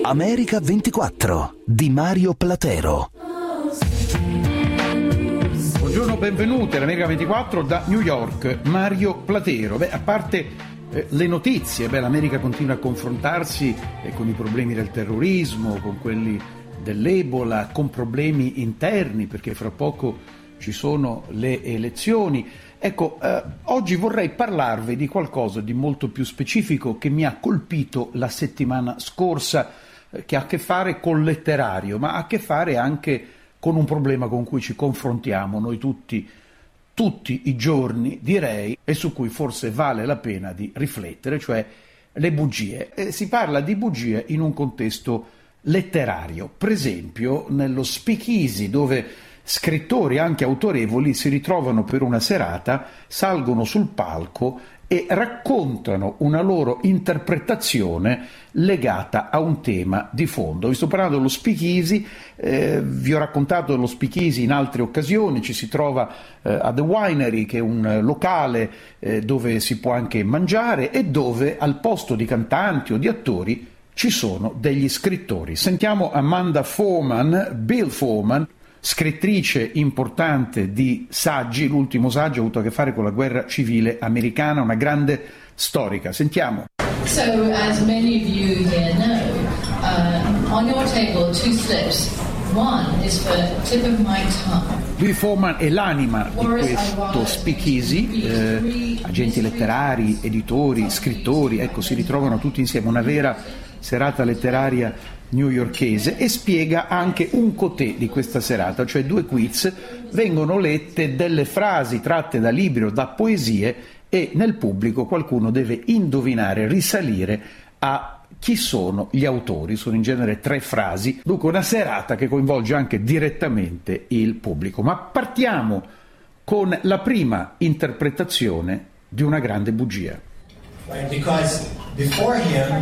America 24 di Mario Platero. Buongiorno, benvenuti all'America 24 da New York, Mario Platero. A parte le notizie, l'America continua a confrontarsi con i problemi del terrorismo, con quelli dell'Ebola, con problemi interni, perché fra poco ci sono le elezioni. Oggi vorrei parlarvi di qualcosa di molto più specifico che mi ha colpito la settimana scorsa, che ha a che fare col letterario, ma ha a che fare anche con un problema con cui ci confrontiamo noi tutti i giorni, direi, e su cui forse vale la pena di riflettere, cioè le bugie. Si parla di bugie in un contesto letterario, per esempio nello speakeasy, dove scrittori anche autorevoli si ritrovano per una serata, salgono sul palco e raccontano una loro interpretazione legata a un tema di fondo. Vi sto parlando dello speakeasy, vi ho raccontato dello speakeasy in altre occasioni. Ci si trova a The Winery, che è un locale dove si può anche mangiare e dove al posto di cantanti o di attori ci sono degli scrittori. Sentiamo Amanda Foreman, Bill Foreman, scrittrice importante di saggi. L'ultimo saggio ha avuto a che fare con la guerra civile americana, una grande storica. Sentiamo. So, as many of you here know, on your table two slips. One is for tip of my tongue. Bill Foreman è l'anima di questo speakeasy, agenti letterari, editori, scrittori, si ritrovano tutti insieme, una vera serata letteraria newyorkese, e spiega anche un cotè di questa serata, cioè 2 quiz. Vengono lette delle frasi tratte da libri o da poesie e nel pubblico qualcuno deve indovinare, risalire a chi sono gli autori. Sono in genere 3 frasi, dunque una serata che coinvolge anche direttamente il pubblico. Ma partiamo con la prima interpretazione di una grande bugia. Right, because before him,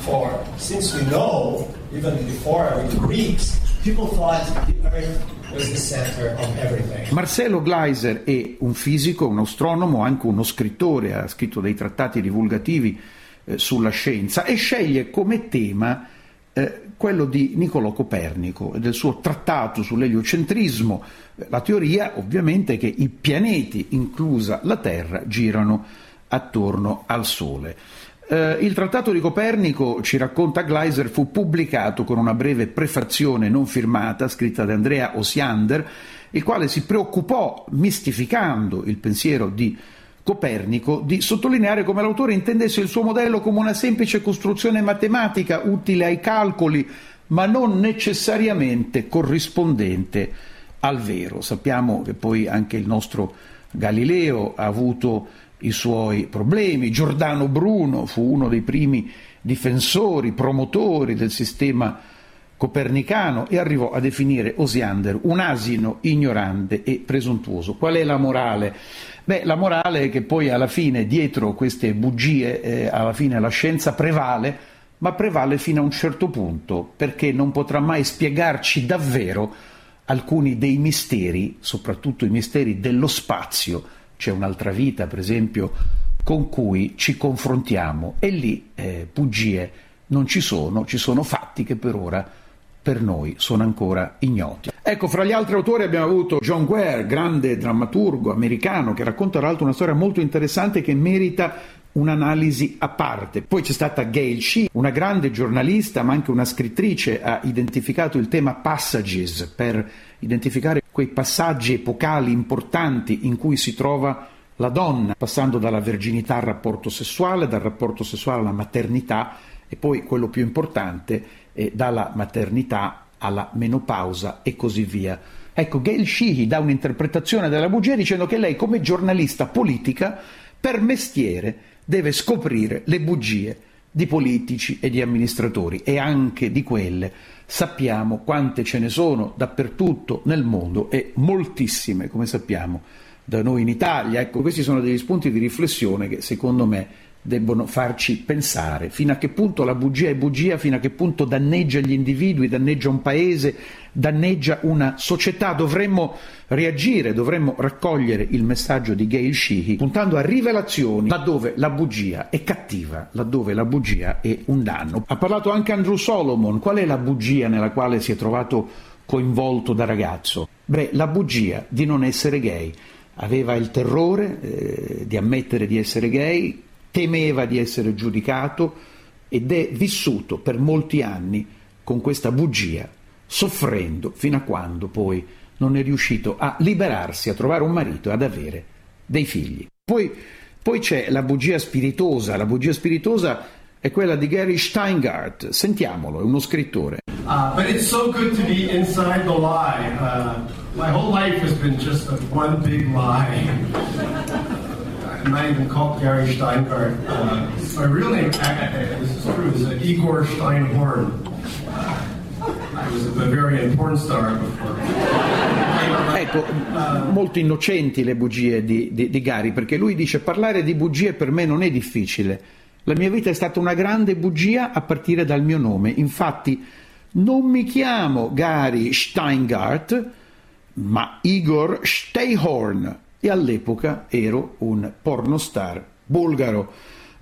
since we know, even before the Greeks, people thought the earth was the center of everything. Marcelo Gleiser è un fisico, un astronomo, anche uno scrittore, ha scritto dei trattati divulgativi sulla scienza, e sceglie come tema quello di Niccolò Copernico e del suo trattato sull'eliocentrismo, la teoria ovviamente che i pianeti, inclusa la Terra, girano attorno al Sole. Il trattato di Copernico, ci racconta Gleiser, fu pubblicato con una breve prefazione non firmata scritta da Andrea Osiander, il quale si preoccupò, mistificando il pensiero di Copernico, di sottolineare come l'autore intendesse il suo modello come una semplice costruzione matematica utile ai calcoli, ma non necessariamente corrispondente al vero. Sappiamo che poi anche il nostro Galileo ha avuto i suoi problemi. Giordano Bruno fu uno dei primi difensori, promotori del sistema copernicano, e arrivò a definire Osiander un asino ignorante e presuntuoso. Qual è la morale? La morale è che poi alla fine, dietro queste bugie, alla fine la scienza prevale, ma prevale fino a un certo punto, perché non potrà mai spiegarci davvero alcuni dei misteri, soprattutto i misteri dello spazio. C'è un'altra vita, per esempio, con cui ci confrontiamo, e lì bugie non ci sono fatti che per ora per noi sono ancora ignoti. Fra gli altri autori abbiamo avuto John Guare, grande drammaturgo americano, che racconta tra l'altro una storia molto interessante che merita un'analisi a parte. Poi c'è stata Gail Sheehy, una grande giornalista ma anche una scrittrice. Ha identificato il tema passages per identificare quei passaggi epocali importanti in cui si trova la donna, passando dalla verginità al rapporto sessuale, dal rapporto sessuale alla maternità, e poi quello più importante dalla maternità alla menopausa e così via. Gail Sheehy dà un'interpretazione della bugia dicendo che lei, come giornalista politica, per mestiere deve scoprire le bugie di politici e di amministratori, e anche di quelle sappiamo quante ce ne sono dappertutto nel mondo, e moltissime, come sappiamo, da noi in Italia. Questi sono degli spunti di riflessione che secondo me debbono farci pensare fino a che punto la bugia è bugia, fino a che punto danneggia gli individui, danneggia un paese, danneggia una società. Dovremmo reagire, dovremmo raccogliere il messaggio di Gail Sheehy puntando a rivelazioni laddove la bugia è cattiva, laddove la bugia è un danno. Ha parlato anche Andrew Solomon. Qual è la bugia nella quale si è trovato coinvolto da ragazzo? La bugia di non essere gay. Aveva il terrore di ammettere di essere gay, temeva di essere giudicato ed è vissuto per molti anni con questa bugia, soffrendo fino a quando poi non è riuscito a liberarsi, a trovare un marito e ad avere dei figli. Poi c'è la bugia spiritosa. La bugia spiritosa è quella di Gary Shteyngardt. Sentiamolo, è uno scrittore. But it's so good to be inside the lie. My whole life has been just one big lie. I'm not even called Gary Shteyngardt. My real name, this is true, is Igor Steinhorn. I was a Bavarian porn star before. Ecco, molto innocenti le bugie di Gary, perché lui dice: parlare di bugie per me non è difficile. La mia vita è stata una grande bugia a partire dal mio nome. Infatti non mi chiamo Gary Shteyngardt, ma Igor Steinhorn. E all'epoca ero un pornostar bulgaro.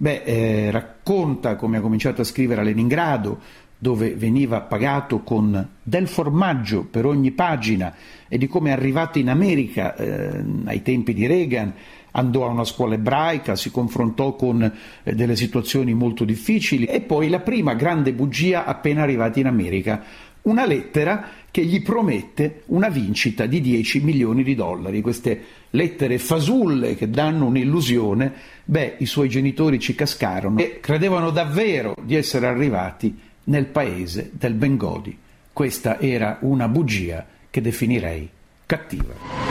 Racconta come ha cominciato a scrivere a Leningrado, dove veniva pagato con del formaggio per ogni pagina, e di come è arrivato in America ai tempi di Reagan. Andò a una scuola ebraica, si confrontò con delle situazioni molto difficili, e poi la prima grande bugia appena arrivati in America: una lettera che gli promette una vincita di $10 milioni. Queste lettere fasulle che danno un'illusione. I suoi genitori ci cascarono e credevano davvero di essere arrivati nel paese del Bengodi. Questa era una bugia che definirei cattiva.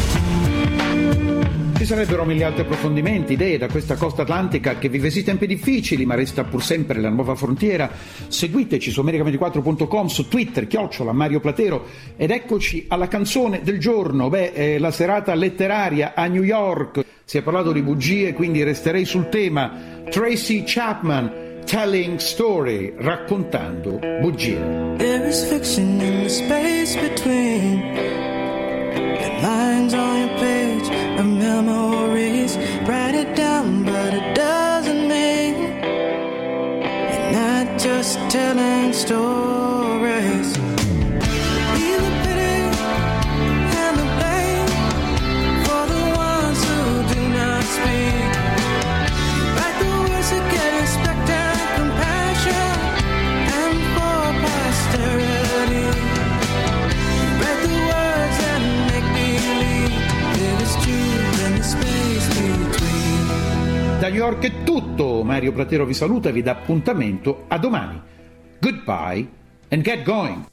Ci sarebbero mille altri approfondimenti, idee da questa costa atlantica che vive sì tempi difficili, ma resta pur sempre la nuova frontiera. Seguiteci su America24.com, su Twitter, @Mario Platero, ed eccoci alla canzone del giorno. La serata letteraria a New York. Si è parlato di bugie, quindi resterei sul tema. Tracy Chapman, Telling Story, raccontando bugie. There is fiction in the space between the lines on your page of memories. Write it down, but it doesn't mean you're not just telling stories. Be the pity and the blame for the ones who do not speak. Write the words that get respect and compassion, and for posterity. Write the words and make believe there is truth in the space between. Da New York è tutto. Mario Platero vi saluta e vi dà appuntamento a domani. Goodbye and get going.